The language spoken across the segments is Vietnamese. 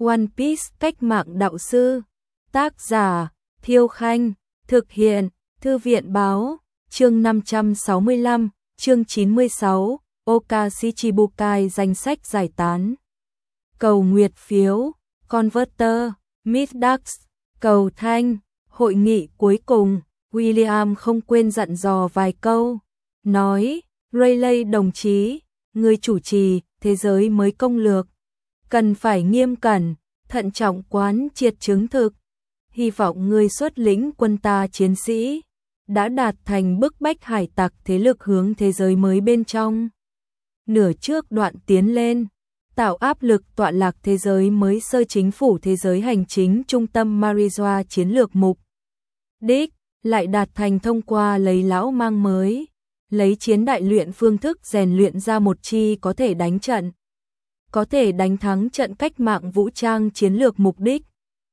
One Piece cách mạng đạo sư. Tác giả Thiêu Khanh. Thực hiện Thư viện Báo. Chương 565, chương 96, Oka Shichibukai danh sách giải tán. Cầu nguyệt phiếu, Converter, Middax, cầu thanh, hội nghị cuối cùng, William không quên dặn dò vài câu, nói, Rayleigh đồng chí, người chủ trì, thế giới mới công lược, cần phải nghiêm cẩn, thận trọng quán triệt chứng thực, hy vọng người xuất lĩnh quân ta chiến sĩ, đã đạt thành bức bách hải tặc thế lực hướng thế giới mới bên trong. Nửa trước đoạn tiến lên, tạo áp lực tọa lạc thế giới mới sơ chính phủ thế giới hành chính trung tâm Marijoa chiến lược mục đích, lại đạt thành thông qua lấy lão mang mới, lấy chiến đại luyện phương thức rèn luyện ra một chi có thể đánh trận, có thể đánh thắng trận cách mạng vũ trang chiến lược mục đích.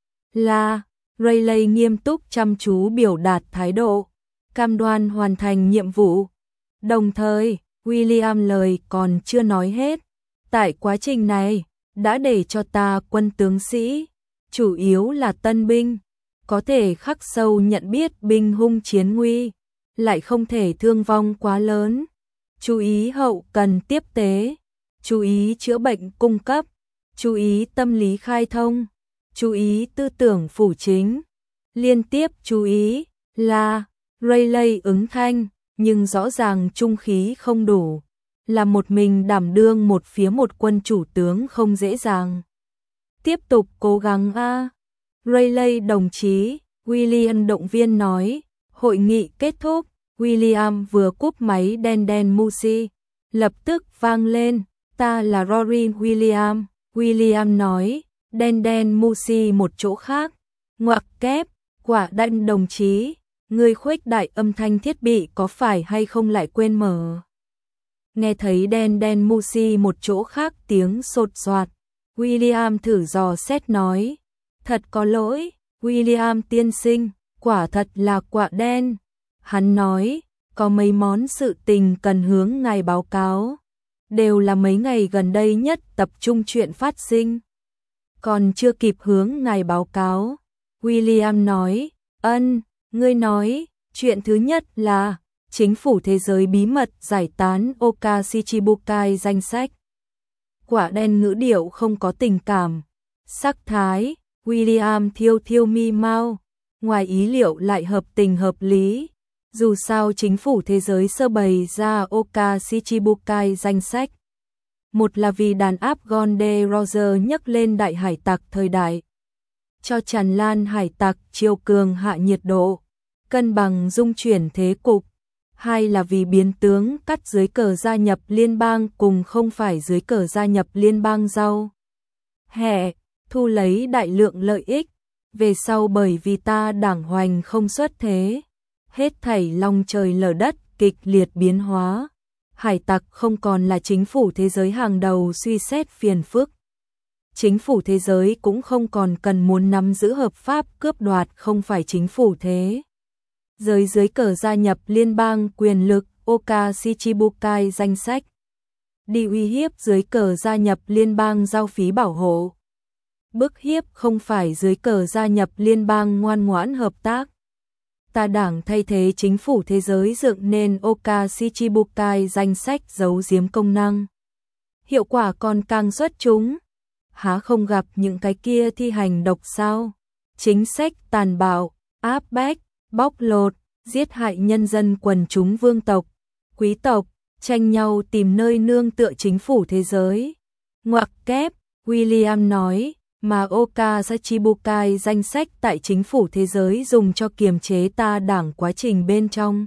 Là, Rayleigh nghiêm túc chăm chú biểu đạt thái độ, cam đoan hoàn thành nhiệm vụ. Đồng thời, William lời còn chưa nói hết. Tại quá trình này, đã để cho ta quân tướng sĩ, chủ yếu là tân binh, có thể khắc sâu nhận biết binh hung chiến nguy, lại không thể thương vong quá lớn. Chú ý hậu cần tiếp tế, chú ý chữa bệnh cung cấp, chú ý tâm lý khai thông, chú ý tư tưởng phủ chính. Liên tiếp chú ý là Rayleigh ứng thanh, nhưng rõ ràng trung khí không đủ. Là một mình đảm đương một phía một quân chủ tướng không dễ dàng. Tiếp tục cố gắng a. Rayleigh đồng chí, William động viên nói. Hội nghị kết thúc, William vừa cúp máy đen Musi, lập tức vang lên, ta là Rory William. William nói, đen Musi một chỗ khác, ngoặc kép, quả đanh đồng chí, người khuếch đại âm thanh thiết bị có phải hay không lại quên mở. Nghe thấy đen Musi một chỗ khác tiếng sột soạt, William thử dò xét nói, thật có lỗi, William tiên sinh, quả thật là quạ đen. Hắn nói, có mấy món sự tình cần hướng ngài báo cáo, đều là mấy ngày gần đây nhất tập trung chuyện phát sinh. Còn chưa kịp hướng ngài báo cáo, William nói, ngươi nói, chuyện thứ nhất là chính phủ thế giới bí mật giải tán Oka Shichibukai danh sách. Quả đen ngữ điệu không có tình cảm, sắc thái, William thiêu mi mau, ngoài ý liệu lại hợp tình hợp lý. Dù sao chính phủ thế giới sơ bày ra Oka Shichibukai danh sách. Một là vì đàn áp Gonde Roger nhấc lên đại hải tặc thời đại, cho tràn lan hải tặc chiều cường hạ nhiệt độ, cân bằng dung chuyển thế cục. Hai là vì biến tướng cắt dưới cờ gia nhập liên bang cùng không phải dưới cờ gia nhập liên bang giao hẹ, thu lấy đại lượng lợi ích. Về sau bởi vì ta đảng hoành không xuất thế, hết thảy long trời lở đất kịch liệt biến hóa. Hải tặc không còn là chính phủ thế giới hàng đầu suy xét phiền phức. Chính phủ thế giới cũng không còn cần muốn nắm giữ hợp pháp cướp đoạt không phải chính phủ thế giới dưới cờ gia nhập liên bang quyền lực Oka Shichibukai danh sách. Đi uy hiếp dưới cờ gia nhập liên bang giao phí bảo hộ. Bức hiếp không phải dưới cờ gia nhập liên bang ngoan ngoãn hợp tác. Ta đảng thay thế chính phủ thế giới dựng nên Oka Shichibukai danh sách giấu giếm công năng. Hiệu quả còn càng xuất chúng. Há không gặp những cái kia thi hành độc sao? Chính sách tàn bạo, áp bách, bóc lột, giết hại nhân dân quần chúng vương tộc, quý tộc, tranh nhau tìm nơi nương tựa chính phủ thế giới. Ngoặc kép, William nói, mà Oka Shichibukai danh sách tại chính phủ thế giới dùng cho kiềm chế ta đảng quá trình bên trong.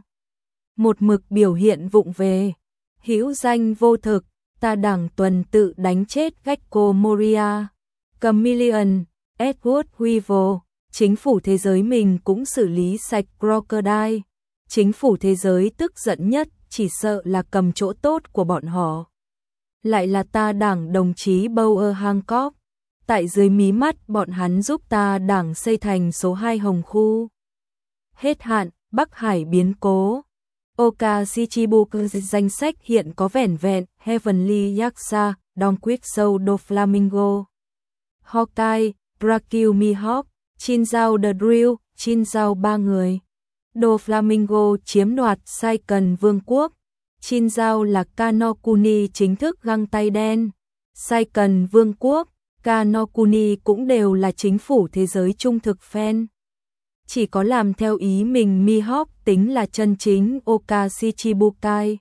Một mực biểu hiện vụng về, hữu danh vô thực, ta đảng tuần tự đánh chết Gecko Moria, Chameleon, Edward Weevil. Chính phủ thế giới mình cũng xử lý sạch Crocodile. Chính phủ thế giới tức giận nhất chỉ sợ là cầm chỗ tốt của bọn họ. Lại là ta đảng đồng chí Bower Hancock. Tại dưới mí mắt bọn hắn giúp ta đảng xây thành số 2 Hồng Khu. Hết hạn, Bắc Hải biến cố. Oka Shichibukai danh sách hiện có vẻn vẹn Heavenly Yakuza, Don Quick Show do Flamingo. Hawkeye, Dracula Mihawk, Chinzao The Drill, Chinzao ba người. Doflamingo chiếm đoạt Saiken Vương quốc. Chinzao là Kano Kuni chính thức găng tay đen. Saiken Vương quốc, Kano Kuni cũng đều là chính phủ thế giới trung thực fan. Chỉ có làm theo ý mình Mihawk tính là chân chính Oka Shichibukai.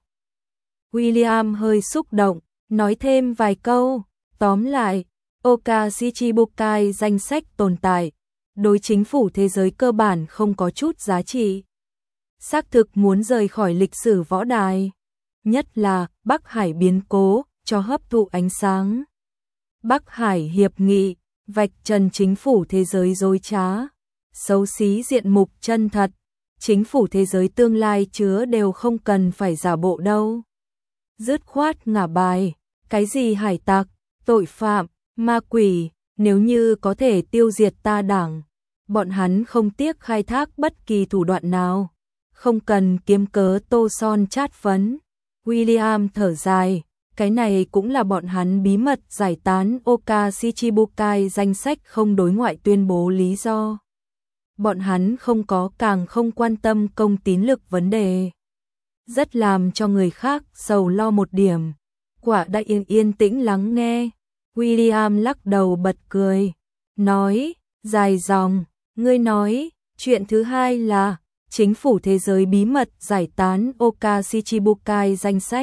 William hơi xúc động, nói thêm vài câu. Tóm lại, Oka Shichibukai danh sách tồn tại, đối chính phủ thế giới cơ bản không có chút giá trị. Xác thực muốn rời khỏi lịch sử võ đài. Nhất là Bắc Hải biến cố, cho hấp thụ ánh sáng. Bắc Hải hiệp nghị, vạch trần chính phủ thế giới dối trá, xấu xí diện mục chân thật. Chính phủ thế giới tương lai chứa đều không cần phải giả bộ đâu. Dứt khoát ngả bài, cái gì hải tặc, tội phạm, ma quỷ, nếu như có thể tiêu diệt ta đảng, bọn hắn không tiếc khai thác bất kỳ thủ đoạn nào, không cần kiếm cớ tô son chát phấn. William thở dài, cái này cũng là bọn hắn bí mật giải tán Oka Shichibukai danh sách không đối ngoại tuyên bố lý do. Bọn hắn không có càng không quan tâm công tín lực vấn đề. Rất làm cho người khác sầu lo một điểm. Quả đã yên tĩnh lắng nghe. William lắc đầu bật cười, nói, dài dòng, ngươi nói, chuyện thứ hai là, chính phủ thế giới bí mật giải tán Oka Shichibukai danh sách.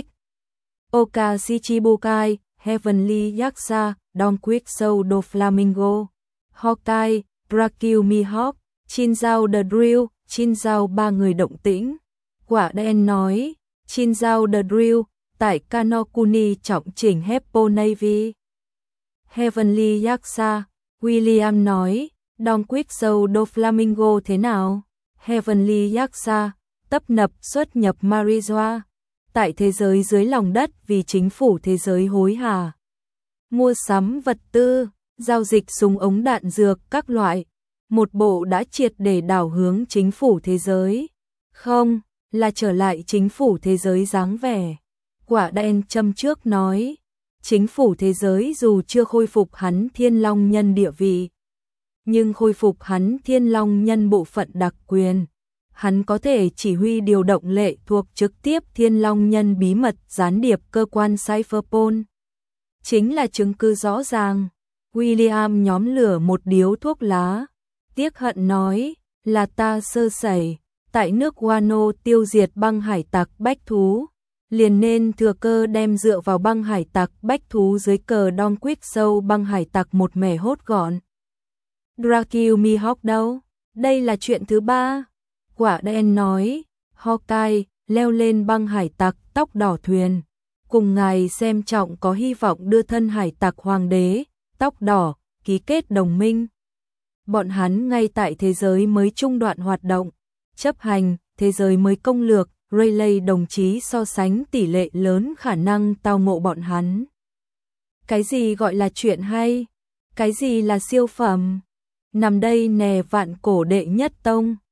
Oka Shichibukai, Heavenly Yakuza, Don Quixote Doflamingo, Hawkeye, Dracula Mihawk, Chinzao The Drill, Chinzao ba người động tĩnh. Quả đen nói, Chinzao The Drill, tại Kano Kuni trọng chỉnh Heppo Navy. Heavenly Yakuza, William nói, Don Quixote Doflamingo thế nào? Heavenly Yakuza, tấp nập xuất nhập marijuana tại thế giới dưới lòng đất vì chính phủ thế giới hối hả. Mua sắm vật tư, giao dịch súng ống đạn dược các loại. Một bộ đã triệt để đảo hướng chính phủ thế giới. Không, là trở lại chính phủ thế giới dáng vẻ. Quả đen châm trước nói, chính phủ thế giới dù chưa khôi phục hắn Thiên Long Nhân địa vị, nhưng khôi phục hắn Thiên Long Nhân bộ phận đặc quyền. Hắn có thể chỉ huy điều động lệ thuộc trực tiếp Thiên Long Nhân bí mật gián điệp cơ quan Cypherpol. Chính là chứng cứ rõ ràng. William nhóm lửa một điếu thuốc lá. Tiếc hận nói, là ta sơ sẩy, tại nước Wano tiêu diệt băng hải tặc bách thú. Liền nên thừa cơ đem dựa vào băng hải tặc bách thú dưới cờ Don Quixote băng hải tặc một mẻ hốt gọn. Dracula Mihawk đâu? Đây là chuyện thứ ba. Quả đen nói, Hawkeye leo lên băng hải tặc tóc đỏ thuyền. Cùng ngài xem trọng có hy vọng đưa thân hải tặc hoàng đế, tóc đỏ, ký kết đồng minh. Bọn hắn ngay tại thế giới mới trung đoạn hoạt động, chấp hành, thế giới mới công lược, Rayleigh đồng chí so sánh tỷ lệ lớn khả năng tao ngộ bọn hắn. Cái gì gọi là chuyện hay? Cái gì là siêu phẩm? Nằm đây nè vạn cổ đệ nhất tông.